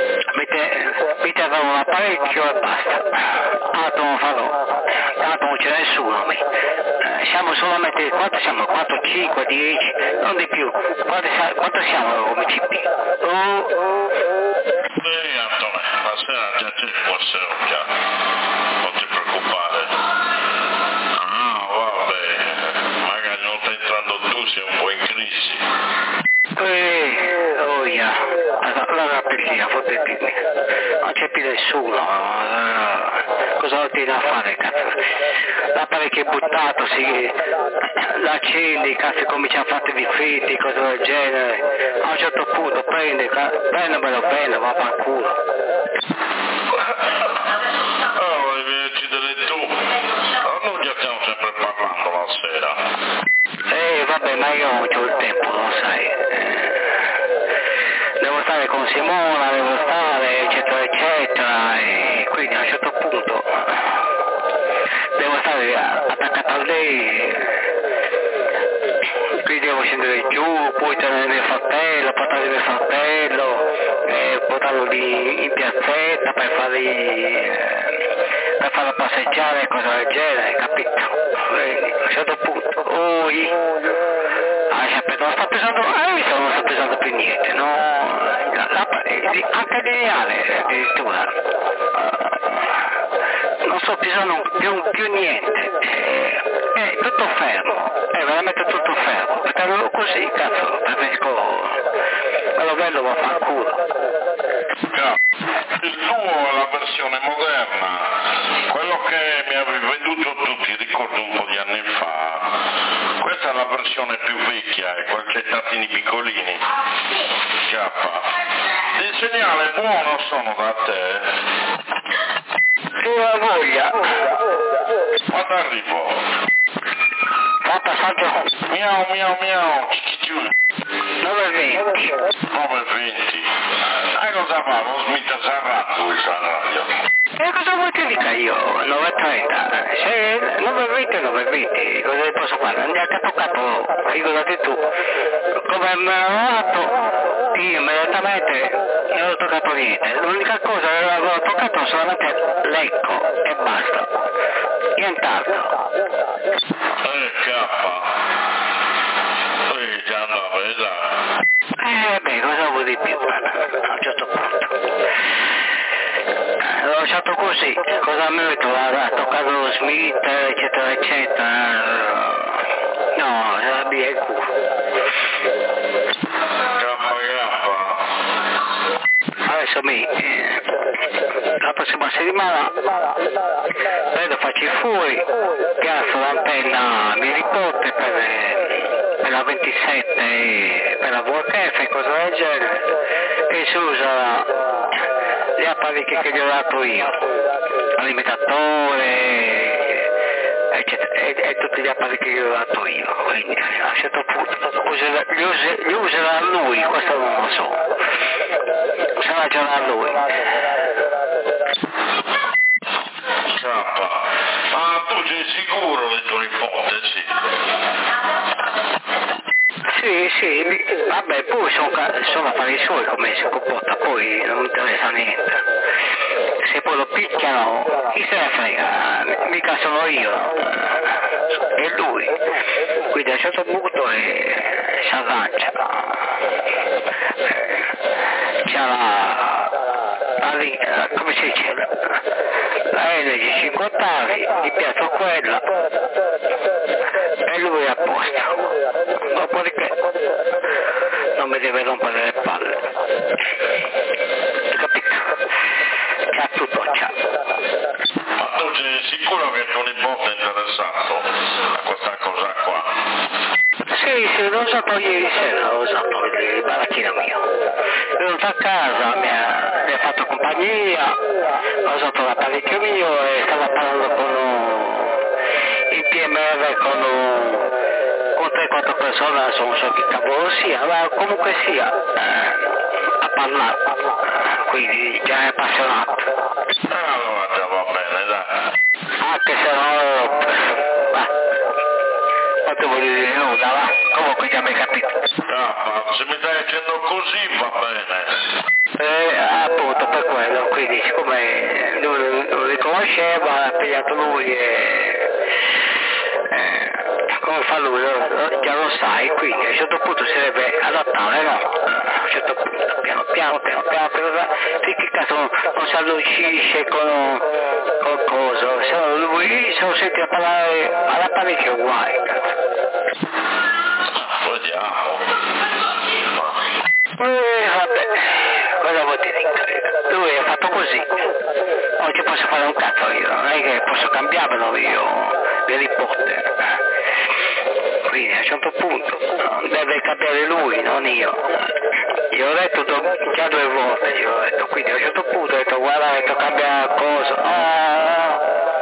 mi terrò un apparecchio e basta, altro non farò, tanto non ce nessuno, me. Eh, siamo solamente, quanto siamo? quattro, cinque, dieci, non di più. Quanto, quanto siamo come C P? Oh, oh. Sì, Antonio, stasera già c'è forse già, non ti preoccupare. Ah, vabbè, magari non stai entrando tu, sei un po' in crisi. Eh, oh yeah, allora perché a volte non c'è più nessuno, uh, cosa ho da fare, cazzo? L'apparecchio è buttato, si l'accendi, cazzo, comincia a fare difetti, cose del genere, a un certo punto prende, prendemelo bene, va a culo. Oh, devi decidere tu, noi già stiamo sempre parlando la sera. Eh, vabbè, ma io non c'ho il tempo, lo sai. Devo stare con Simona, devo stare, eccetera, eccetera, e quindi a un certo punto devo stare attaccato a lei, quindi devo scendere giù, poi tenere mio fratello, portare mio fratello, e portarlo lì in piazzetta per fargli, per farlo passeggiare, cose del genere, capito? Quindi a un certo punto, oi, ah, aspetta, non sta pesando, ah, visto, non sta pesando più niente, no? La, la, anche lineare addirittura, non sto pesando più, più niente, è, è tutto fermo, è veramente tutto fermo, perché così, cazzo, preferisco, quello bello va a far culo. Il tuo è la versione moderna, quello che mi avevi venduto tu, ti ricordo un po' di anni fa, questa è la versione più vecchia, è quel che tattini piccolini. Chiappa. Il segnale buono sono da te? Sì, la voglia. Quando arrivo? Fa passaggio. Miau, miau, miau. nove e venti. nove e venti. E cosa fa? Lo smita Sarrato questa radio? E cosa vuoi che dica io? nove e trenta. Se nove e venti, nove e venti. Cosa posso fare? Non gli ha toccato, figurati tu. Come me l'ho dato, io immediatamente non ho toccato niente. L'unica cosa che avevo toccato solamente l'ecco e basta. Nient'altro. Eh, chiappa. Poi già andava, esatto. Eh beh, cosa vuoi di più? A un certo punto. L'ho lasciato così, cosa metto? Ha toccato lo Smith, eccetera, eccetera. No, la via il culo. Chiappa, chiappa. Adesso mi, eh, la prossima settimana vedo, faccio fuori, piazzo l'antenna mia nipote per, per la ventisette, per la V H F e cose del genere, e si usa gli apparecchi che gli ho dato io, alimentatore, eccetera, e, e tutti gli apparecchi che gli ho dato io, quindi a un certo punto userà, li, user, li userà lui, questo non lo so, sarà già da lui. Chiappa. Ma tu sei sicuro le tue ipotesi? Sì, sì, vabbè, poi sono, sono affari suoi come si comporta, poi non mi interessa niente. Se poi lo picchiano, chi se ne frega, mica sono io, è lui. Quindi a un certo punto eh, si arrangia. Eh, c'ha la, la, la, come si dice, la L G cinquanta, gli piace quella, e lui è a posto. Dopodiché non mi deve rompere le palle, capito? C'ha tutto, c'ha. Ma tu sei sicuro che tuo nipote è interessato a questa cosa qua? Sì, sì, l'ho usato ieri sera, l'ho usato il baracchino mio. È venuto a casa, mi ha, mi ha fatto compagnia, ho usato l'apparecchio mio e stavo parlando con un, in P M R con un, con tre quattro persone, adesso non so che cavolo sia, ma comunque sia, eh, ha parlato, quindi già è appassionato. Ah, allora già va bene, dai. Anche se no, ma, non ti voglio dire nulla, va? Comunque già mi hai capito. Ah, ma se mi stai dicendo così va bene. Eh, appunto per quello, quindi siccome lui lo riconosceva, ha pigliato lui e come fa lui, lo, già lo sai, quindi a un certo punto si deve adattare, no? A un certo punto, piano piano, piano piano, piano, piano finché cazzo non, non si allucisce con, con cosa, se no lui se lo senti a parlare alla parecchio guai, cazzo. Vediamo. Eh, vabbè, cosa vuol dire? Lui è fatto così, non ci posso fare un cazzo io, non è che posso cambiarlo io di Harry Potter. Quindi a un certo punto deve cambiare lui, non io. Io ho detto già due volte, io ho detto, quindi a un certo punto ho detto guarda, ho detto cambia cosa. Oh.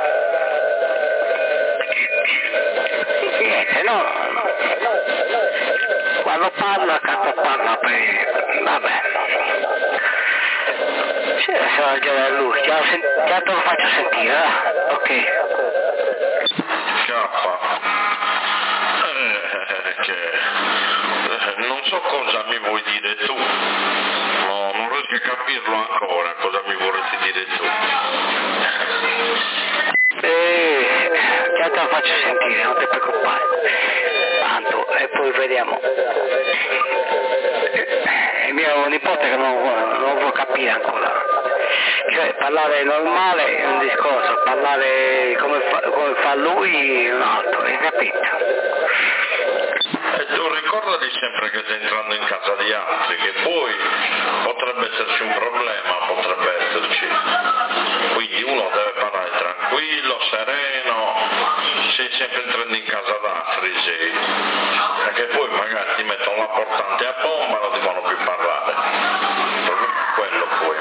Niente, no. Quando parla, cazzo parla, poi vabbè. Sì, adesso già lui, già, già te lo faccio sentire, eh? Ok. Scappa. Eh, che eh, non so cosa mi vuoi dire tu, no, non riesco a capirlo ancora cosa mi vorresti dire tu. Eh, già te lo faccio sentire, non ti preoccupare. Tanto, e poi vediamo. Il mio nipote che non, non vuole capire ancora. Cioè, parlare normale è un discorso, parlare come fa, come fa lui è un altro, hai capito? E tu ricordati sempre che stai entrando in casa di altri, che poi potrebbe esserci un problema, potrebbe esserci. Quindi uno deve parlare tranquillo, sereno, sei sempre entrando in casa d'altri, sì. Perché poi magari ti mettono la portante a bomba e non ti fanno più parlare. Il problema è quello poi.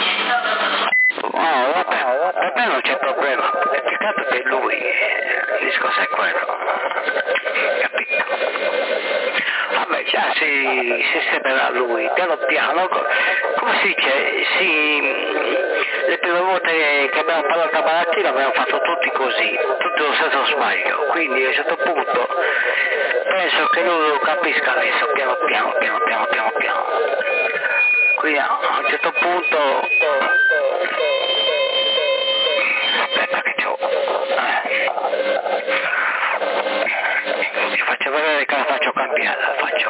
No, vabbè, per me non c'è problema, è peccato che lui, il discorso è quello, capito? Vabbè, già si, si separerà lui, piano piano, come si dice, si, le prime volte che abbiamo parlato a Barattino abbiamo fatto tutti così, tutto lo stesso sbaglio, quindi a un certo punto penso che lui lo capisca adesso, piano piano, piano piano, piano piano. Quindi a un certo punto... Aspetta che c'ho... Eh. Ti faccio vedere che la faccio cambiare, la faccio...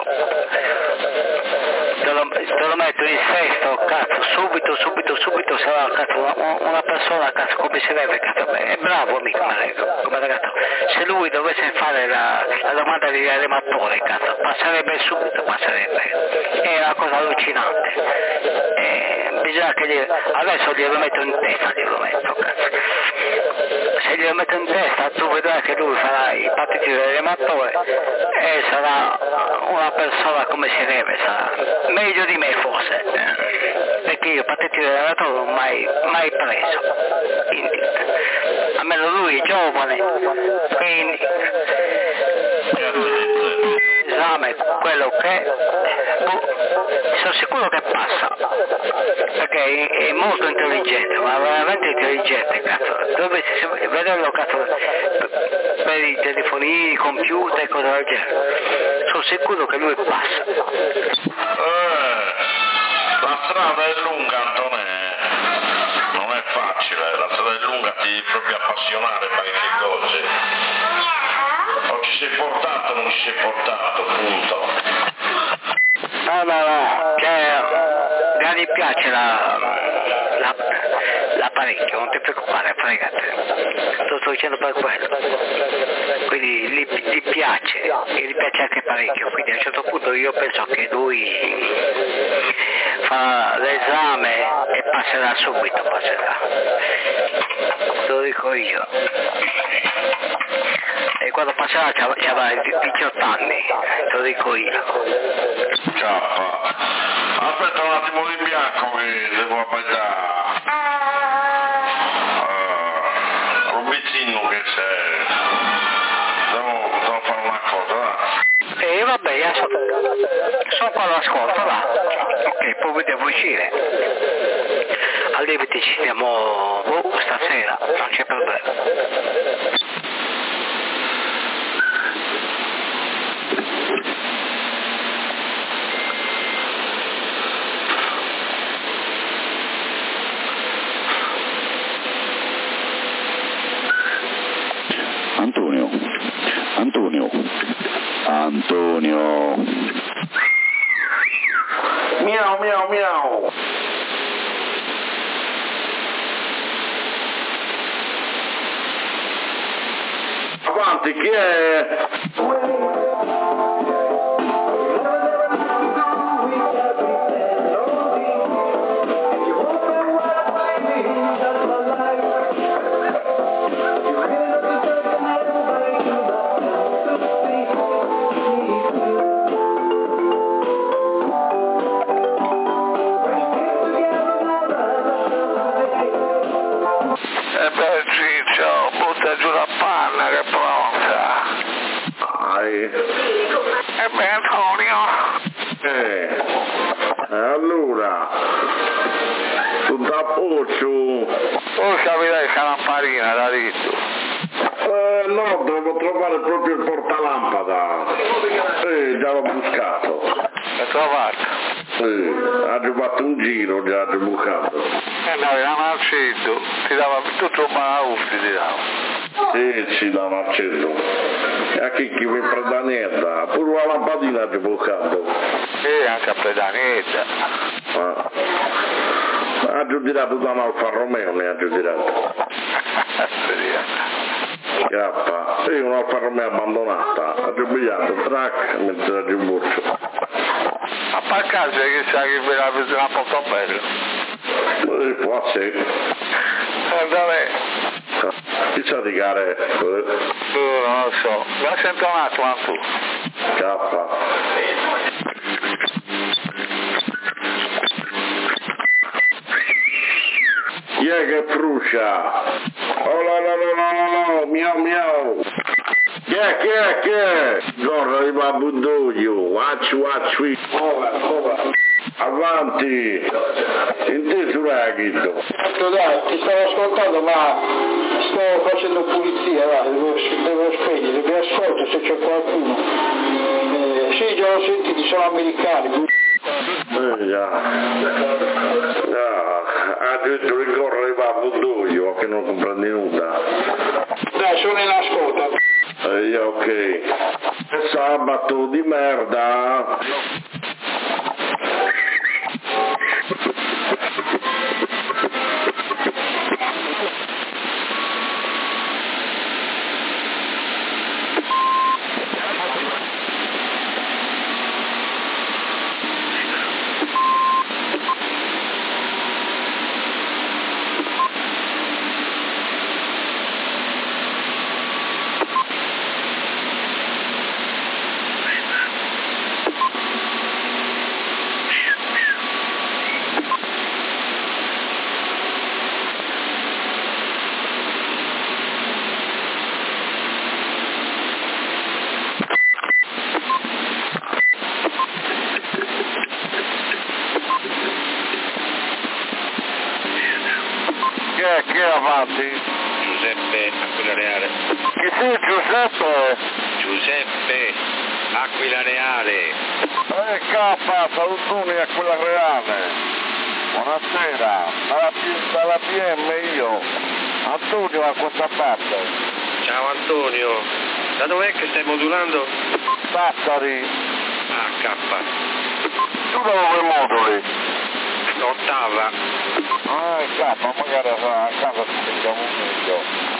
Te lo, te lo metto in sesto, cazzo, subito, subito, subito sarà, cazzo, una, una persona, cazzo, come si deve, cazzo, è bravo mica, come ragazzo. Se lui dovesse fare la, la domanda di rematore, cazzo, passerebbe subito, passerebbe. È una cosa allucinante. Eh, bisogna che gli, adesso glielo metto in testa, glielo metto, cazzo. Se glielo metto in testa tu vedrai che lui farà i battiti del rematore e sarà una persona come si deve, sarà meglio di me forse, eh, perché io i battiti del rematore non ho mai, mai preso, quindi almeno lui è giovane, quindi l'esame quello che è, sono sicuro che passa, perché è, è molto intelligente, ma veramente intelligente, cazzo, dove si vederlo, cazzo, per i telefonini, i computer e cose del genere, sono sicuro che lui passa. Eh, la strada è lunga, Antonè, non è facile, la strada è lunga, ti devi proprio appassionare a queste cose, o ci sei portato o non ci sei portato, punto. No, no, no, cioè, mi piace la, la, l'apparecchio, non ti preoccupare, fregate, lo sto dicendo per quello, quindi gli, gli piace, e gli piace anche parecchio, quindi a un certo punto io penso che lui fa l'esame e passerà subito, passerà, te lo dico io. E quando passerà c'avrà diciotto anni, te lo dico io. Ciao. Aspetta un attimo di bianco che devo aspettare. Uh, un vicino che c'è. Devo, devo fare una cosa, va? E vabbè, io sono, sono qua all'ascolto, va. Ok, poi devo uscire. Al limite ci stiamo oh, stasera, non c'è problema. Antonio, Antonio, Antonio. Miau, miau, miau. Avanti, chi è? E beh, Ciccio, butta giù la panna che è pronta. Dai. E beh, Antonio. Eh. Allora. Tutto a posto. Tu capi lei c'è una farina da dito. Eh, no, devo trovare proprio il portalampada. Eh, già l'ho buscato. L'hai trovato? Eh, ha fatto un giro, già ha bucato. E noi a Marcetto ti dava tutto un malauffio, ti dava. Sì, sì, da Marcello. E a chi chi mi prende niente, pure la lampadina ha bucato. E anche a Predanetta. Ah. Ha giudicato da un Alfa Romeo, ne ha giudicato. Grappa, sì, un Alfa Romeo abbandonata, ha giubilato, track, mentre ha giubuccio. Ma per caso che sa che ve la presa una portabella? Eh, può essere. E da me? Chissà di gare. Eh. Tu non lo so. Ma sento un attimo tu. K. Chi è che fruscia? Oh no no no no no no, miau miau. Chi è, chi è, chi è? Gorra di babbudoglio, acci acci. Avanti. In te su Raghito. Dai, ti stavo ascoltando, ma sto facendo pulizia, va, devo, devo spegnere, mi ascolto se c'è qualcuno. Eh, sì, già l'ho sentito, sono americani. Eh già. Già. Ha detto che corre va budoglio che non comprende nulla. Dai, sono in ascolto. Eh, ok. Sabato di merda. Chi è avanti? Giuseppe Aquila Reale. Chi sei Giuseppe? Giuseppe Aquila Reale. Eh K, salutoni Aquila Reale. Buonasera, dalla, dalla P M io. Antonio a questa parte. Ciao Antonio. Da dov'è che stai modulando? Sassari. Ah, K. Tu da dove moduli? Ottava. Ah, K, magari a casa ti sentiamo meglio.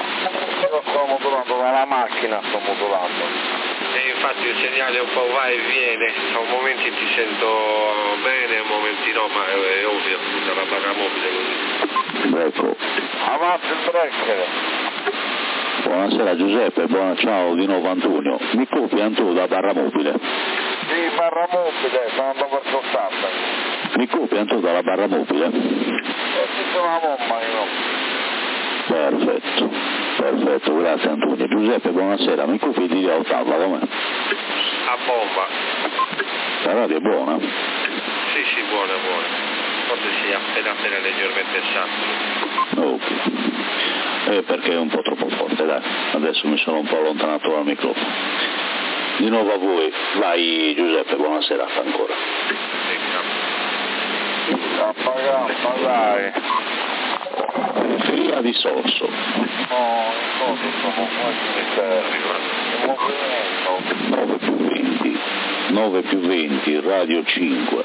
Io sto modulando dalla macchina, sto modulando. E infatti il segnale un po' va e viene, a momenti ti sento bene, a momenti no, ma è, è ovvio, dalla barra mobile così. Ecco. Avanti il break. Buonasera Giuseppe, buona, ciao di nuovo Antonio. Mi copi Antonio da barra mobile? Sì, barra mobile, sono andato per ottanta. Mi copi Antonio dalla barra mobile? E ci sono la bomba io. Perfetto, perfetto, grazie Antonio. Giuseppe, buonasera, mi copi di ottava, com'è? A bomba. La radio è buona? Sì, sì, buona, buona. Forse si è appena appena leggermente saturo. Ok. Eh, perché è un po' troppo forte, dai. Adesso mi sono un po' allontanato dal microfono. Di nuovo a voi. Vai Giuseppe, buona serata ancora. Appagata, dai. Fila di Sorso. No, i soldi sono quasi miseria. Il movimento. nove più venti. nove più venti, radio cinque.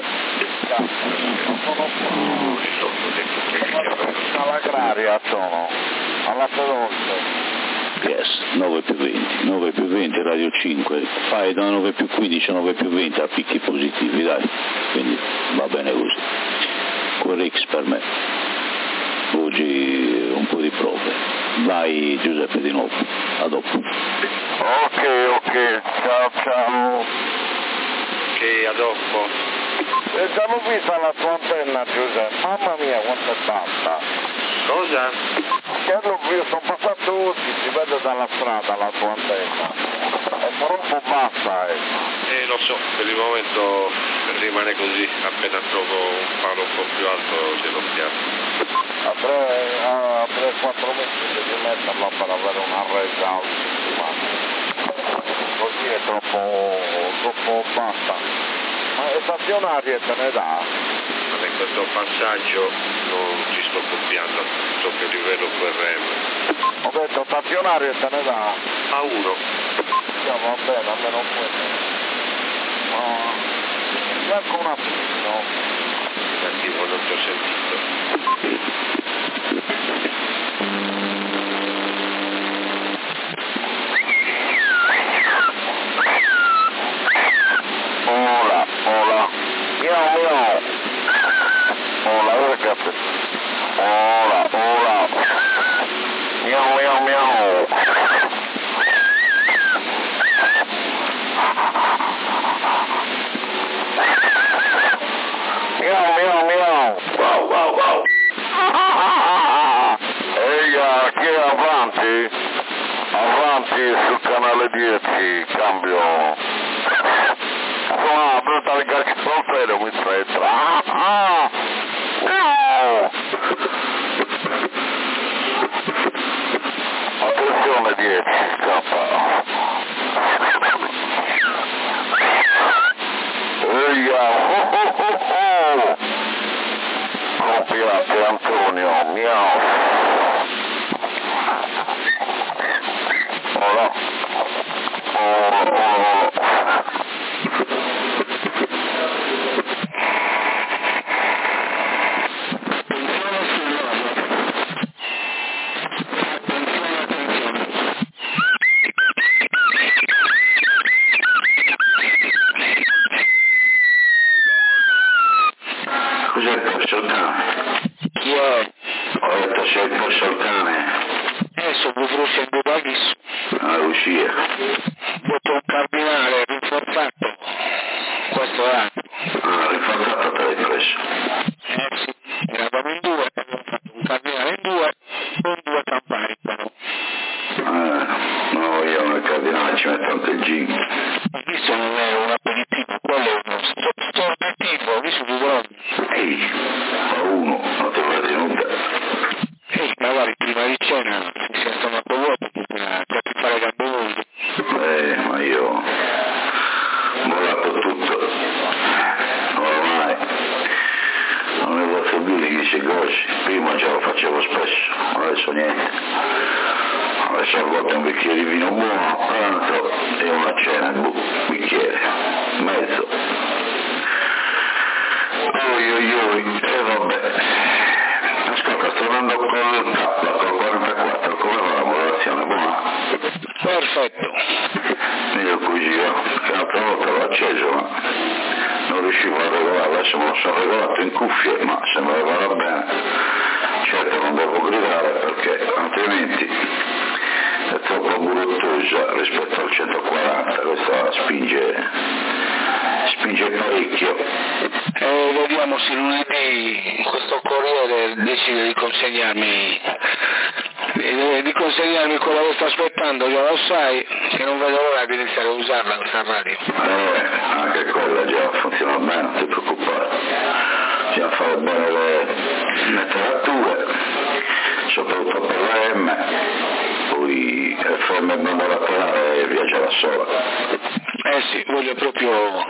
All'agraria sono, alla Pedonte. Yes, nove più venti, nove più venti, radio cinque, fai da nove più quindici a nove più venti a picchi positivi, dai, quindi va bene così. Quell'X per me, oggi un po' di prove. Vai Giuseppe di nuovo, a dopo. Ok, ok, ciao ciao. Ok, a dopo. E già l'ho vista la tua antenna Giuseppe, mamma mia quanto è tanta. Cosa? Che l'ho visto, sono passato oggi, si vede dalla strada la tua antenna. È troppo bassa, eh. Eh, lo so, per il momento rimane così, appena trovo un palo un po' più alto glielo piazzo. A tre quattro mesi devi metterla per avere una resa altissima. Così è troppo, troppo bassa. Ma le stazionarie te ne dà? Ma in questo passaggio non ci sto copiando, so che livello V R M. Ho detto stazionarie te ne dà? A uno. No, va bene, almeno quello. Ma neanche un attimo. Negativo, non ti ho sentito. Hola, hola. Miau, miau. Hola, ragazzi. Hola, hola. Miau, miau, miau. Miau, miau, miau. Wow, wow, wow. Ehi, chi è avanti? Avanti sul canale dieci, cambio. Ah, brutta le cacche solfero mi stretta. Ah, ah. No. Attenzione dieci, scappa. Eia, oh oh oh oh. Copiate Antonio, miau. Ora. Oh, oh. Cos'è il perso il cane? Chi è? Ho detto c'è il perso il cane. Eh, sono Bruce e Bubagis. Ah, Lucia. Voto un cardinale rinforzato. Questo è. Ah, rinforzato te l'hai preso. Eh sì, eravamo in due, abbiamo fatto un cardinale in due, con due campari però. Eh, no, io nel cardinale ci metto anche il gin. Questo non è un aperitivo, quello è uno storpettivo, visto di droga. Ehi, a uno, non te l'ho tenuta. Ehi, magari prima di cena si sia stomaco vuoto per ti fare gambe lunghe. Eh, ma io ho mollato tutto. Ormai non ne posso più di chi si grossi. Prima ce lo facevo spesso, adesso niente. Adesso a volte un bicchiere di vino buono, tanto e una cena, un bicchiere, mezzo. Oi oi oi, e vabbè. Ascolta, sto andando con il K, col quarantaquattro, come va la modulazione? Buona? Perfetto. Mio cugino, che l'altra volta l'ho acceso, ma non riuscivo a regolarlo, adesso me lo sono regolato in cuffie, ma se me lo va bene. Certo non devo gridare perché altrimenti è troppo bruttosa rispetto al centoquaranta, questa spinge, spinge parecchio. Eh, vediamo se lunedì questo corriere decide di consegnarmi di, di consegnarmi quello che sto aspettando, già lo sai, che non vedo l'ora di iniziare a usarla questa radio. Eh, anche quella già funziona bene, non ti preoccupare. Bisogna fare bene le letterature, soprattutto per la M, poi F M monolaterale viaggia da sola. Eh sì, voglio proprio